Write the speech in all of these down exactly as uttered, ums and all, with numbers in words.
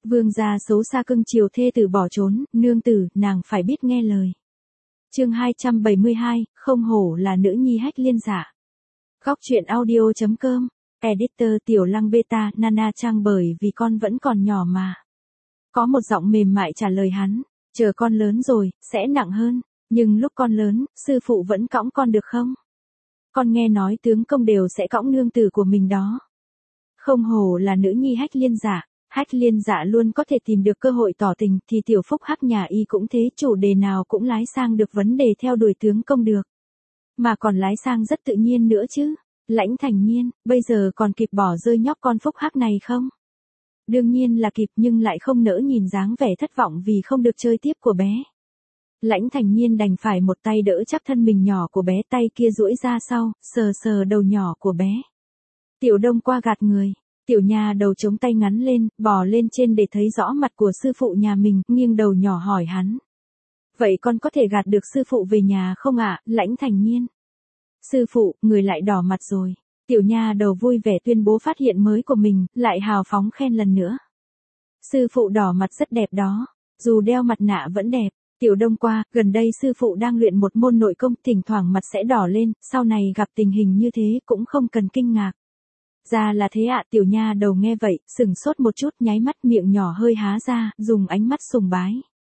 Vương gia xấu xa cưng chiều thê tử bỏ trốn, nương tử, nàng phải biết nghe lời. Chương hai trăm bảy mươi hai, không hổ là nữ nhi hách liên dạ. Góc truyện audio.com, editor Tiểu Lăng Beta, Nana Trang bởi vì con vẫn còn nhỏ mà. Có một giọng mềm mại trả lời hắn, chờ con lớn rồi, sẽ nặng hơn, nhưng lúc con lớn, sư phụ vẫn cõng con được không? Con nghe nói tướng công đều sẽ cõng nương tử của mình đó. Không hổ là nữ nhi hách liên dạ. Hách liên dạ luôn có thể tìm được cơ hội tỏ tình thì tiểu phúc hắc nhà y cũng thế, chủ đề nào cũng lái sang được vấn đề theo đuổi tướng công được. Mà còn lái sang rất tự nhiên nữa chứ. Lãnh Thành Nhiên, bây giờ còn kịp bỏ rơi nhóc con phúc hắc này không? Đương nhiên là kịp, nhưng lại không nỡ nhìn dáng vẻ thất vọng vì không được chơi tiếp của bé. Lãnh Thành Nhiên đành phải một tay đỡ chắc thân mình nhỏ của bé, tay kia duỗi ra sau, sờ sờ đầu nhỏ của bé. Tiểu Đông qua gạt người. Tiểu nha đầu chống tay ngắn lên, bò lên trên để thấy rõ mặt của sư phụ nhà mình, nghiêng đầu nhỏ hỏi hắn. Vậy con có thể gạt được sư phụ về nhà không ạ, Lãnh Thành Nhiên? Sư phụ, người lại đỏ mặt rồi. Tiểu nha đầu vui vẻ tuyên bố phát hiện mới của mình, lại hào phóng khen lần nữa. Sư phụ đỏ mặt rất đẹp đó, dù đeo mặt nạ vẫn đẹp. Tiểu Đông qua, gần đây sư phụ đang luyện một môn nội công, thỉnh thoảng mặt sẽ đỏ lên, sau này gặp tình hình như thế cũng không cần kinh ngạc. Ra là thế ạ, tiểu nha đầu nghe vậy, sừng sốt một chút, nháy mắt, miệng nhỏ hơi há ra, dùng ánh mắt sùng bái.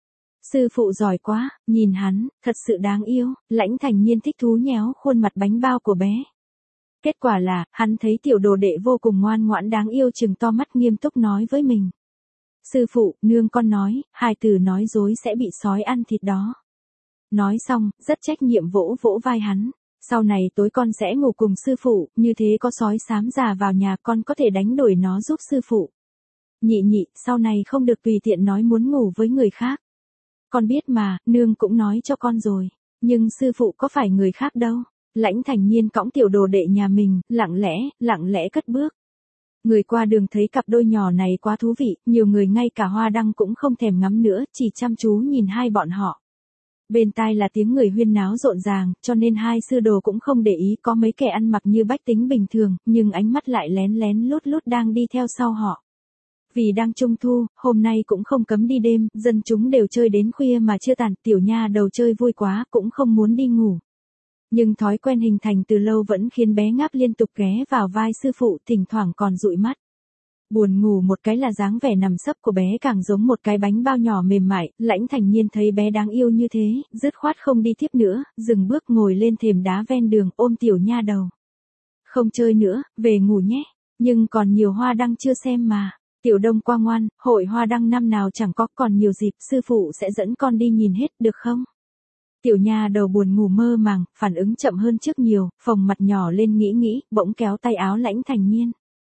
Sư phụ giỏi quá, nhìn hắn, thật sự đáng yêu. Lãnh Thành Nhiên thích thú nhéo khuôn mặt bánh bao của bé. Kết quả là, hắn thấy tiểu đồ đệ vô cùng ngoan ngoãn đáng yêu, trừng to mắt nghiêm túc nói với mình. Sư phụ, nương con nói, hài tử nói dối sẽ bị sói ăn thịt đó. Nói xong, rất trách nhiệm vỗ vỗ vai hắn. Sau này tối con sẽ ngủ cùng sư phụ, như thế có sói xám già vào nhà con có thể đánh đuổi nó giúp sư phụ. Nhị nhị, sau này không được tùy tiện nói muốn ngủ với người khác. Con biết mà, nương cũng nói cho con rồi, nhưng sư phụ có phải người khác đâu. Lãnh Thành Nhiên cõng tiểu đồ đệ nhà mình, lặng lẽ, lặng lẽ cất bước. Người qua đường thấy cặp đôi nhỏ này quá thú vị, nhiều người ngay cả hoa đăng cũng không thèm ngắm nữa, chỉ chăm chú nhìn hai bọn họ. Bên tai là tiếng người huyên náo rộn ràng, cho nên hai sư đồ cũng không để ý, có mấy kẻ ăn mặc như bách tính bình thường, nhưng ánh mắt lại lén lén lút lút đang đi theo sau họ. Vì đang trung thu, hôm nay cũng không cấm đi đêm, dân chúng đều chơi đến khuya mà chưa tàn, tiểu nha đầu chơi vui quá, cũng không muốn đi ngủ. Nhưng thói quen hình thành từ lâu vẫn khiến bé ngáp liên tục ghé vào vai sư phụ, thỉnh thoảng còn dụi mắt. Buồn ngủ một cái là dáng vẻ nằm sấp của bé càng giống một cái bánh bao nhỏ mềm mại. Lãnh Thành Nhiên thấy bé đáng yêu như thế, dứt khoát không đi tiếp nữa, dừng bước ngồi lên thềm đá ven đường, ôm tiểu nha đầu. Không chơi nữa, về ngủ nhé, nhưng còn nhiều hoa đăng chưa xem mà. Tiểu Đông qua ngoan, hội hoa đăng năm nào chẳng có, còn nhiều dịp, sư phụ sẽ dẫn con đi nhìn hết, được không? Tiểu nha đầu buồn ngủ mơ màng, phản ứng chậm hơn trước nhiều, phồng mặt nhỏ lên nghĩ nghĩ, bỗng kéo tay áo Lãnh Thành Nhiên.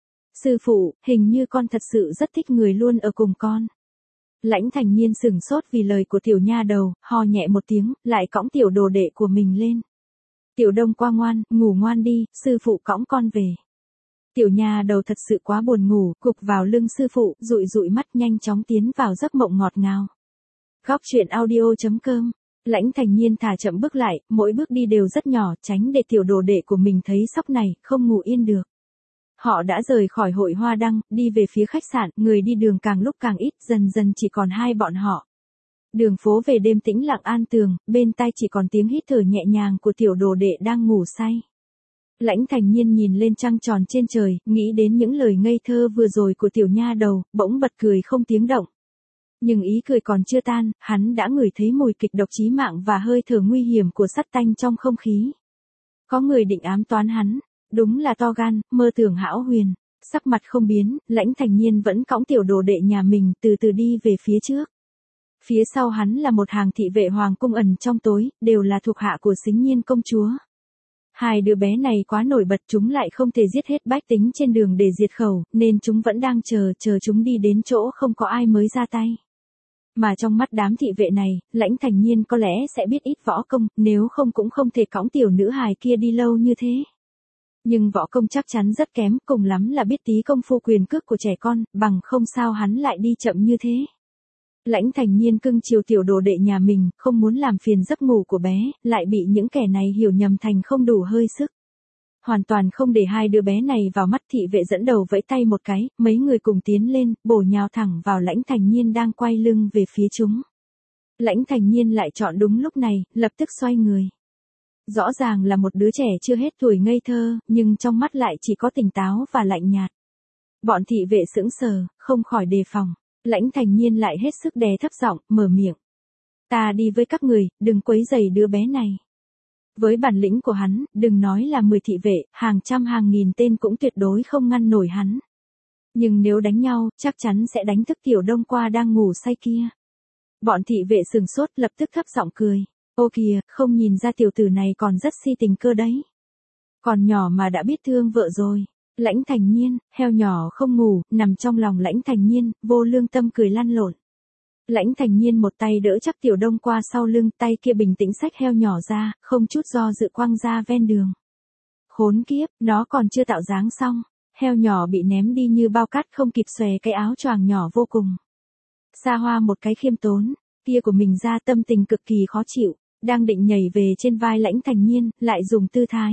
Sư phụ, hình như con thật sự rất thích người luôn ở cùng con. Lãnh Thành Nhiên sửng sốt vì lời của tiểu nha đầu, ho nhẹ một tiếng, lại cõng tiểu đồ đệ của mình lên. Tiểu Đông qua ngoan, ngủ ngoan đi, sư phụ cõng con về. Tiểu nha đầu thật sự quá buồn ngủ, gục vào lưng sư phụ, dụi dụi mắt nhanh chóng tiến vào giấc mộng ngọt ngào. Góc truyện audio.com. Lãnh Thành Nhiên thả chậm bước lại, mỗi bước đi đều rất nhỏ, tránh để tiểu đồ đệ của mình thấy sóc này, không ngủ yên được. Họ đã rời khỏi hội hoa đăng, đi về phía khách sạn, người đi đường càng lúc càng ít, dần dần chỉ còn hai bọn họ. Đường phố về đêm tĩnh lặng an tường, bên tai chỉ còn tiếng hít thở nhẹ nhàng của tiểu đồ đệ đang ngủ say. Lãnh Thành Nhiên nhìn lên trăng tròn trên trời, nghĩ đến những lời ngây thơ vừa rồi của tiểu nha đầu, bỗng bật cười không tiếng động. Nhưng ý cười còn chưa tan, hắn đã ngửi thấy mùi kịch độc chí mạng và hơi thở nguy hiểm của sắt tanh trong không khí. Có người định ám toán hắn, đúng là to gan, mơ tưởng hão huyền. Sắc mặt không biến, Lãnh Thành Nhiên vẫn cõng tiểu đồ đệ nhà mình từ từ đi về phía trước. Phía sau hắn là một hàng thị vệ hoàng cung ẩn trong tối, đều là thuộc hạ của Sính Nhiên công chúa. Hai đứa bé này quá nổi bật, chúng lại không thể giết hết bách tính trên đường để diệt khẩu, nên chúng vẫn đang chờ, chờ chúng đi đến chỗ không có ai mới ra tay. Mà trong mắt đám thị vệ này, Lãnh Thành Nhiên có lẽ sẽ biết ít võ công, nếu không cũng không thể cõng tiểu nữ hài kia đi lâu như thế. Nhưng võ công chắc chắn rất kém, cùng lắm là biết tí công phu quyền cước của trẻ con, bằng không sao hắn lại đi chậm như thế. Lãnh Thành Nhiên cưng chiều tiểu đồ đệ nhà mình, không muốn làm phiền giấc ngủ của bé, lại bị những kẻ này hiểu nhầm thành không đủ hơi sức. hoàn toàn không để hai đứa bé này vào mắt. Thị vệ dẫn đầu vẫy tay một cái, mấy người cùng tiến lên, bổ nhào thẳng vào Lãnh Thành Nhiên đang quay lưng về phía chúng. Lãnh Thành Nhiên lại chọn đúng lúc này, lập tức xoay người. Rõ ràng là một đứa trẻ chưa hết tuổi ngây thơ, nhưng trong mắt lại chỉ có tỉnh táo và lạnh nhạt. Bọn thị vệ sững sờ, không khỏi đề phòng. Lãnh Thành Nhiên lại hết sức đè thấp giọng, mở miệng. Ta đi với các người, đừng quấy rầy đứa bé này. Với bản lĩnh của hắn, đừng nói là mười thị vệ, hàng trăm hàng nghìn tên cũng tuyệt đối không ngăn nổi hắn. Nhưng nếu đánh nhau, chắc chắn sẽ đánh thức Tiểu Đông Qua đang ngủ say kia. Bọn thị vệ sừng sốt, lập tức thấp giọng cười. Ô kìa, không nhìn ra tiểu tử này còn rất si tình cơ đấy. Còn nhỏ mà đã biết thương vợ rồi. Lãnh Thành Nhiên, heo nhỏ không ngủ, nằm trong lòng Lãnh Thành Nhiên, vô lương tâm cười lăn lộn. Lãnh Thành Nhiên một tay đỡ chắc Tiểu Đông Qua sau lưng, tay kia bình tĩnh xách heo nhỏ ra, không chút do dự quăng ra ven đường. Khốn kiếp, nó còn chưa tạo dáng xong, heo nhỏ bị ném đi như bao cát, không kịp xòe cái áo choàng nhỏ vô cùng xa hoa một cái khiêm tốn kia của mình ra, tâm tình cực kỳ khó chịu, đang định nhảy về trên vai Lãnh Thành Nhiên, lại dùng tư thái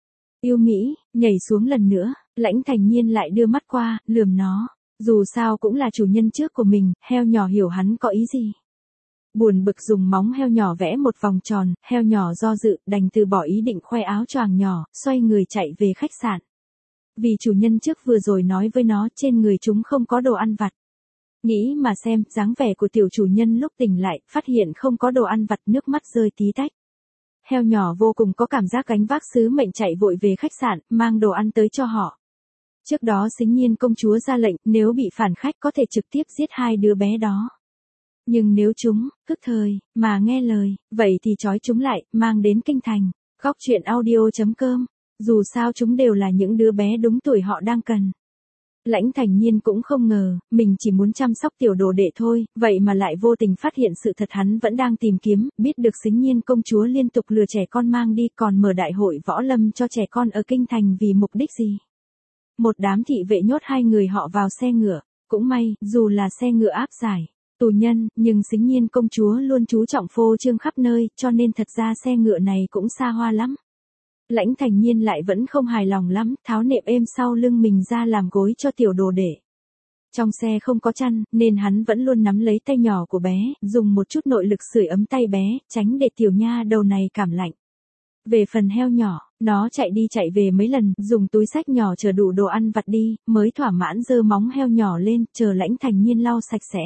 yêu mỹ nhảy xuống lần nữa. Lãnh Thành Nhiên lại đưa mắt qua, lườm nó. Dù sao cũng là chủ nhân trước của mình, heo nhỏ hiểu hắn có ý gì. Buồn bực dùng móng heo nhỏ vẽ một vòng tròn, heo nhỏ do dự, đành từ bỏ ý định khoe áo choàng nhỏ, xoay người chạy về khách sạn. Vì chủ nhân trước vừa rồi nói với nó trên người chúng không có đồ ăn vặt. Nghĩ mà xem, dáng vẻ của tiểu chủ nhân lúc tỉnh lại, phát hiện không có đồ ăn vặt, nước mắt rơi tí tách. Heo nhỏ vô cùng có cảm giác gánh vác sứ mệnh, chạy vội về khách sạn, mang đồ ăn tới cho họ. Trước đó Sính Nhiên công chúa ra lệnh, nếu bị phản khách có thể trực tiếp giết hai đứa bé đó. Nhưng nếu chúng, tức thời, mà nghe lời, vậy thì trói chúng lại, mang đến kinh thành. Góc truyện audio chấm com. Dù sao chúng đều là những đứa bé đúng tuổi họ đang cần. Lãnh Thành Nhiên cũng không ngờ, mình chỉ muốn chăm sóc tiểu đồ đệ thôi, vậy mà lại vô tình phát hiện sự thật hắn vẫn đang tìm kiếm, biết được Sính Nhiên công chúa liên tục lừa trẻ con mang đi, còn mở đại hội võ lâm cho trẻ con ở kinh thành vì mục đích gì. Một đám thị vệ nhốt hai người họ vào xe ngựa, cũng may, dù là xe ngựa áp giải tù nhân, nhưng Sính Nhiên công chúa luôn chú trọng phô trương khắp nơi, cho nên thật ra xe ngựa này cũng xa hoa lắm. Lãnh Thành Nhiên lại vẫn không hài lòng lắm, tháo nệm êm sau lưng mình ra làm gối cho tiểu đồ đệ. Trong xe không có chăn, nên hắn vẫn luôn nắm lấy tay nhỏ của bé, dùng một chút nội lực sưởi ấm tay bé, tránh để tiểu nha đầu này cảm lạnh. Về phần heo nhỏ, nó chạy đi chạy về mấy lần, dùng túi xách nhỏ chở đủ đồ ăn vặt đi, mới thỏa mãn giơ móng heo nhỏ lên, chờ Lãnh Thành Nhiên lau sạch sẽ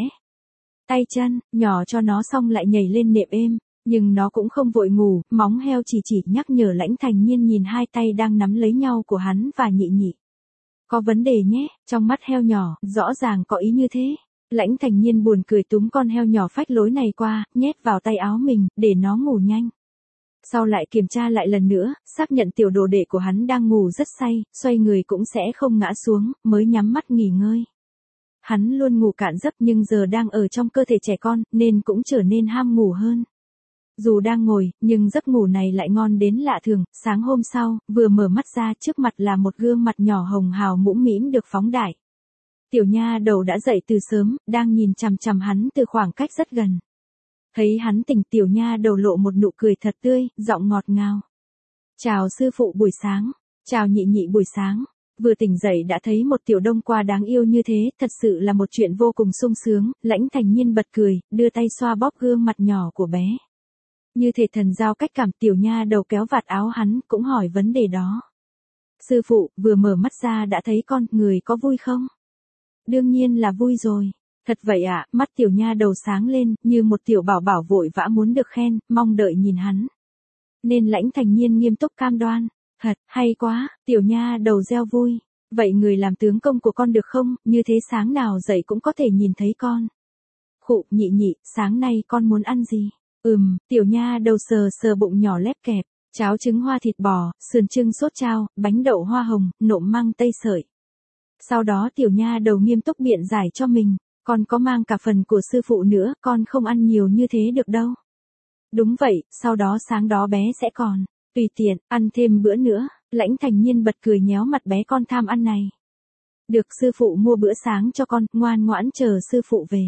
tay chân, nhỏ cho nó xong lại nhảy lên nệm êm. Nhưng nó cũng không vội ngủ, móng heo chỉ chỉ nhắc nhở Lãnh Thành Nhiên nhìn hai tay đang nắm lấy nhau của hắn và nhị nhị. Có vấn đề nhé, trong mắt heo nhỏ, rõ ràng có ý như thế. Lãnh Thành Nhiên buồn cười túm con heo nhỏ phách lối này qua, nhét vào tay áo mình, để nó ngủ nhanh. Sau lại kiểm tra lại lần nữa, xác nhận tiểu đồ đệ của hắn đang ngủ rất say, xoay người cũng sẽ không ngã xuống, mới nhắm mắt nghỉ ngơi. Hắn luôn ngủ cạn giấc nhưng giờ đang ở trong cơ thể trẻ con, nên cũng trở nên ham ngủ hơn. Dù đang ngồi, nhưng giấc ngủ này lại ngon đến lạ thường. Sáng hôm sau, vừa mở mắt ra, trước mặt là một gương mặt nhỏ hồng hào mũm mĩm được phóng đại. Tiểu nha đầu đã dậy từ sớm, đang nhìn chằm chằm hắn từ khoảng cách rất gần. Thấy hắn tỉnh, tiểu nha đầu lộ một nụ cười thật tươi, giọng ngọt ngào. Chào sư phụ buổi sáng, chào nhị nhị buổi sáng. Vừa tỉnh dậy đã thấy một tiểu Đông Qua đáng yêu như thế, thật sự là một chuyện vô cùng sung sướng. Lãnh Thành Nhiên bật cười, đưa tay xoa bóp gương mặt nhỏ của bé. Như thể thần giao cách cảm, tiểu nha đầu kéo vạt áo hắn, cũng hỏi vấn đề đó. Sư phụ, vừa mở mắt ra đã thấy con, người có vui không? Đương nhiên là vui rồi. Thật vậy ạ, à, mắt tiểu nha đầu sáng lên, như một tiểu bảo bảo vội vã muốn được khen, mong đợi nhìn hắn. Nên Lãnh Thành Nhiên nghiêm túc cam đoan. Thật, hay quá, tiểu nha đầu reo vui. Vậy người làm tướng công của con được không, như thế sáng nào dậy cũng có thể nhìn thấy con. Khụ, nhị nhị, sáng nay con muốn ăn gì? Ừm, tiểu nha đầu sờ sờ bụng nhỏ lép kẹp, cháo trứng hoa thịt bò, sườn trưng sốt chao, bánh đậu hoa hồng, nộm măng tây sợi. Sau đó tiểu nha đầu nghiêm túc biện giải cho mình, con có mang cả phần của sư phụ nữa, con không ăn nhiều như thế được đâu. Đúng vậy, sau đó sáng đó bé sẽ còn, tùy tiện, ăn thêm bữa nữa. Lãnh Thành Nhiên bật cười nhéo mặt bé con tham ăn này. Được, sư phụ mua bữa sáng cho con, ngoan ngoãn chờ sư phụ về.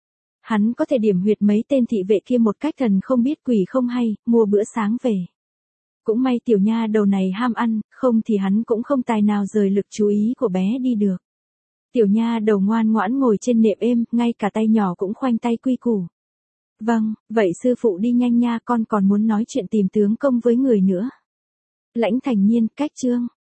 Hắn có thể điểm huyệt mấy tên thị vệ kia một cách thần không biết quỷ không hay, mua bữa sáng về. Cũng may tiểu nha đầu này ham ăn, không thì hắn cũng không tài nào rời lực chú ý của bé đi được. Tiểu nha đầu ngoan ngoãn ngồi trên nệm êm, ngay cả tay nhỏ cũng khoanh tay quy củ. Vâng, vậy sư phụ đi nhanh nha, con còn muốn nói chuyện tìm tướng công với người nữa. Lãnh Thành Nhiên, cách chương.